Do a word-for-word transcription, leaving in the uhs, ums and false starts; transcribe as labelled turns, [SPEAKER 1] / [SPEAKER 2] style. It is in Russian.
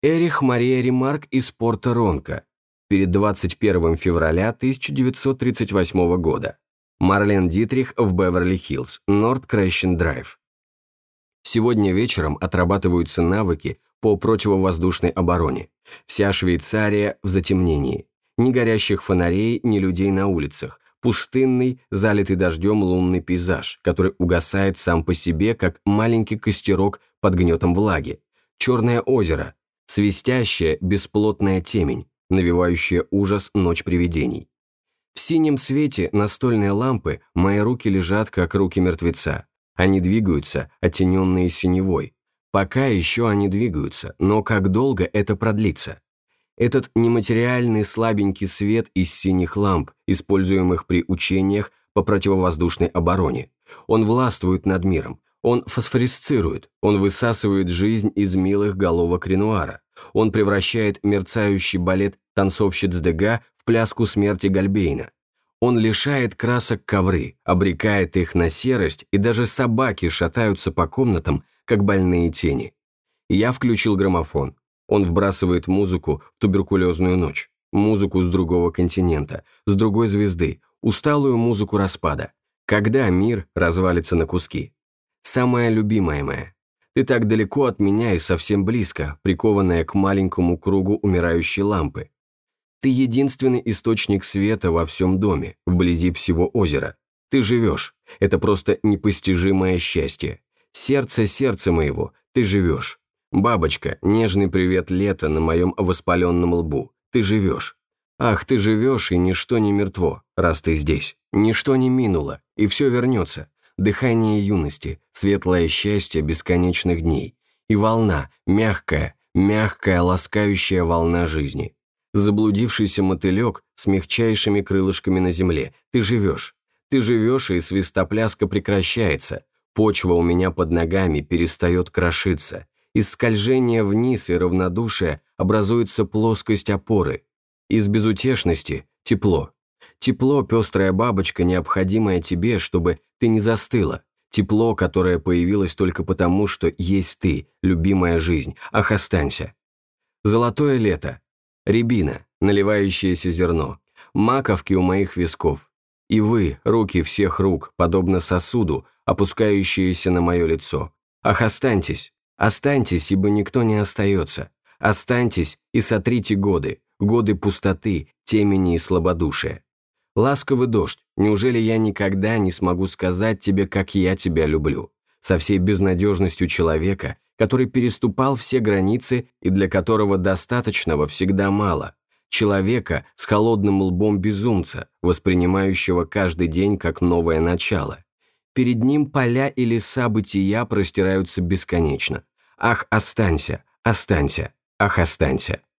[SPEAKER 1] Эрих Мария Ремарк из Порто-Ронко. Перед двадцать первым февраля тысяча девятьсот тридцать восьмого года. Марлен Дитрих в Беверли-Хиллз, Норт Крещен Драйв. Сегодня вечером отрабатываются навыки по противовоздушной обороне. Вся Швейцария в затемнении. Ни горящих фонарей, ни людей на улицах. Пустынный, залитый дождем лунный пейзаж, который угасает сам по себе, как маленький костерок под гнетом влаги. Черное озеро, свистящая, бесплотная темень, навевающая ужас ночь привидений. В синем свете настольной лампы мои руки лежат, как руки мертвеца. Они двигаются, оттененные синевой. Пока еще они двигаются, но как долго это продлится? Этот нематериальный слабенький свет из синих ламп, используемых при учениях по противовоздушной обороне. Он властвует над миром, он фосфорисцирует, он высасывает жизнь из милых головок Ренуара. Он превращает мерцающий балет танцовщиц Дега в пляску смерти Гальбейна. Он лишает красок ковры, обрекает их на серость, и даже собаки шатаются по комнатам, как больные тени. Я включил граммофон. Он вбрасывает музыку в туберкулезную ночь, музыку с другого континента, с другой звезды, усталую музыку распада. Когда мир развалится на куски. Самая любимая моя. Ты так далеко от меня и совсем близко, прикованная к маленькому кругу умирающей лампы. Ты единственный источник света во всем доме, вблизи всего озера. Ты живешь. Это просто непостижимое счастье. Сердце сердца моего, ты живешь. Бабочка, нежный привет лета на моем воспаленном лбу. Ты живешь. Ах, ты живешь, и ничто не мертво, раз ты здесь. Ничто не минуло, и все вернется. Дыхание юности, светлое счастье бесконечных дней. И волна, мягкая, мягкая, ласкающая волна жизни. Заблудившийся мотылек с мягчайшими крылышками на земле. Ты живешь. Ты живешь, и свистопляска прекращается. Почва у меня под ногами перестает крошиться. Из скольжения вниз и равнодушия образуется плоскость опоры. Из безутешности – тепло. Тепло, пестрая бабочка, необходимое тебе, чтобы ты не застыла. Тепло, которое появилось только потому, что есть ты, любимая жизнь. Ах, останься. Золотое лето. Рябина, наливающееся зерно. Маковки у моих висков. И вы, руки всех рук, подобно сосуду, опускающиеся на мое лицо. Ах, останьтесь. Останьтесь, ибо никто не остается. Останьтесь и сотрите годы, годы пустоты, темени и слабодушия. Ласковый дождь, неужели я никогда не смогу сказать тебе, как я тебя люблю? Со всей безнадежностью человека, который переступал все границы и для которого достаточного всегда мало. Человека с холодным лбом безумца, воспринимающего каждый день как новое начало. Перед ним поля и леса бытия простираются бесконечно. Ах, останься, останься, ах, останься.